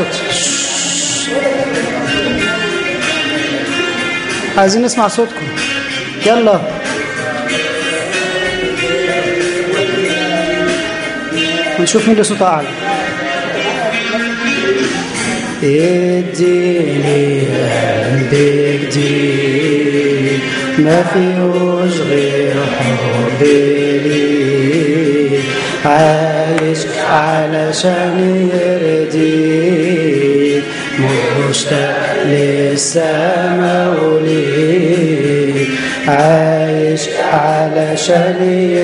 صوت. عايزين نسمع صوتكم. يلا ونشوف مين اللي صوته اعلى. اديني قلب جديد ما فيهوش غير حبي ليك، عايش علشان يرضيك، مشتاق للسما وليك، عايش علشان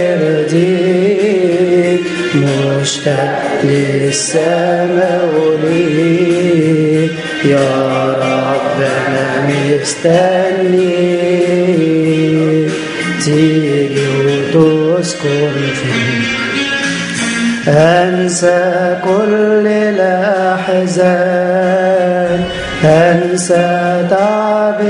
يرضيك، مشتاق للسما وليك، يا رب انا مستنيك تيجي وتسكن فيك، انسى كل الاحزان، انسى تعب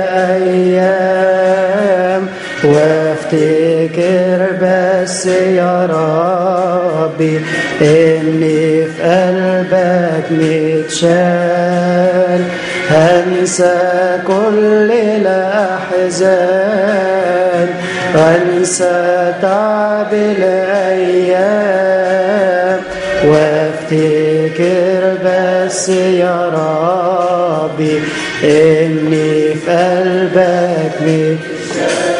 الايام، وافتكر بس يا ربي اني في قلبك متشال، انسى كل الاحزان، وانسى تعب الايام، وافتكر بس يا ربي اني في قلبك متشال،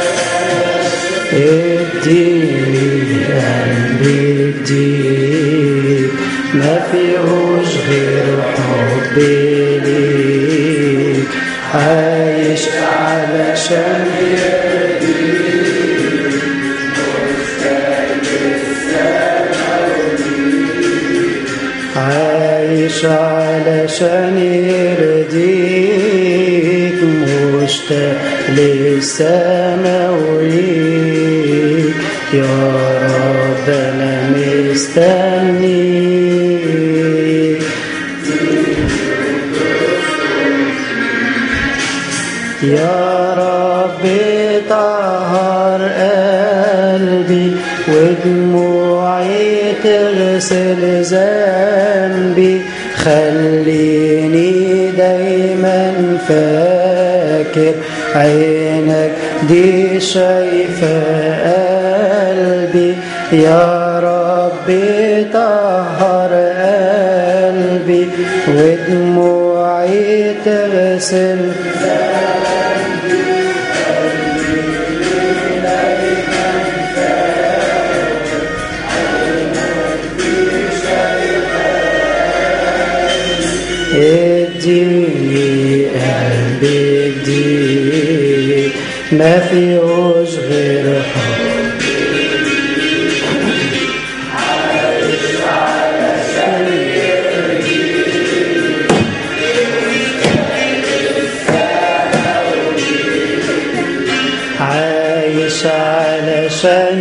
اديني قلب جديد ما فيهوش غير حبي ليك، عايش علشان يرضيك، عايش علشان يرضيك، مشتاق للسما وليك، يا رب انا مستنيك، يا رب طهر قلبي ودموعي تغسل ذنبي، خليني دايما فاكر عينك دي شايفة قلبي، يا ربي طهر قلبي ودموعي تغسل اديني قلب جديد ما فيهوش غير حب، عايش علشان يرضيك، عايش علشان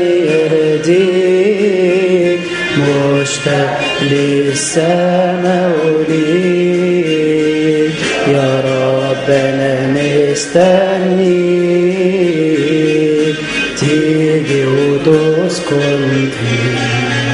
يرضيك، مشتاق للسما وليك، يا رب انا مستنيك تيجي وتسكن فيك،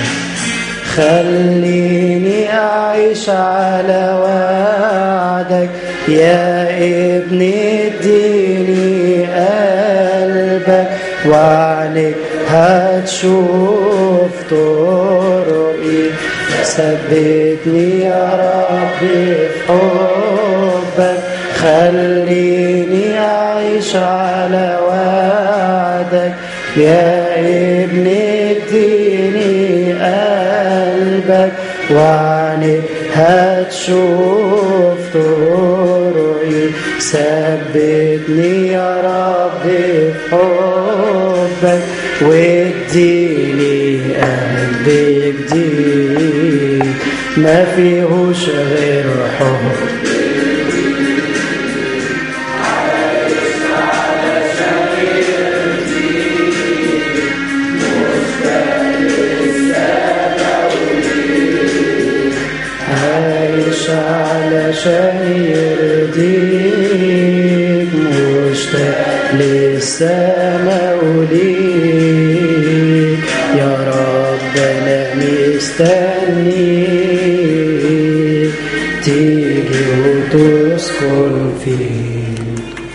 خليني اعيش على وعدك يا ابني، اديني قلبك وعليك هتشوف طرقي، ثبتني يا ربي في حبك، خليني أعيش على وعدك يا ابني، اديني قلبك وعنك هتشوف طرقي، ثبتني يا ربي في حبك، واديني قلب جديد ما فيهوش غير حب، عايش علشان يرضيك، مشتاق للسما وليك، يا رب انا مستنيك ادخل فيه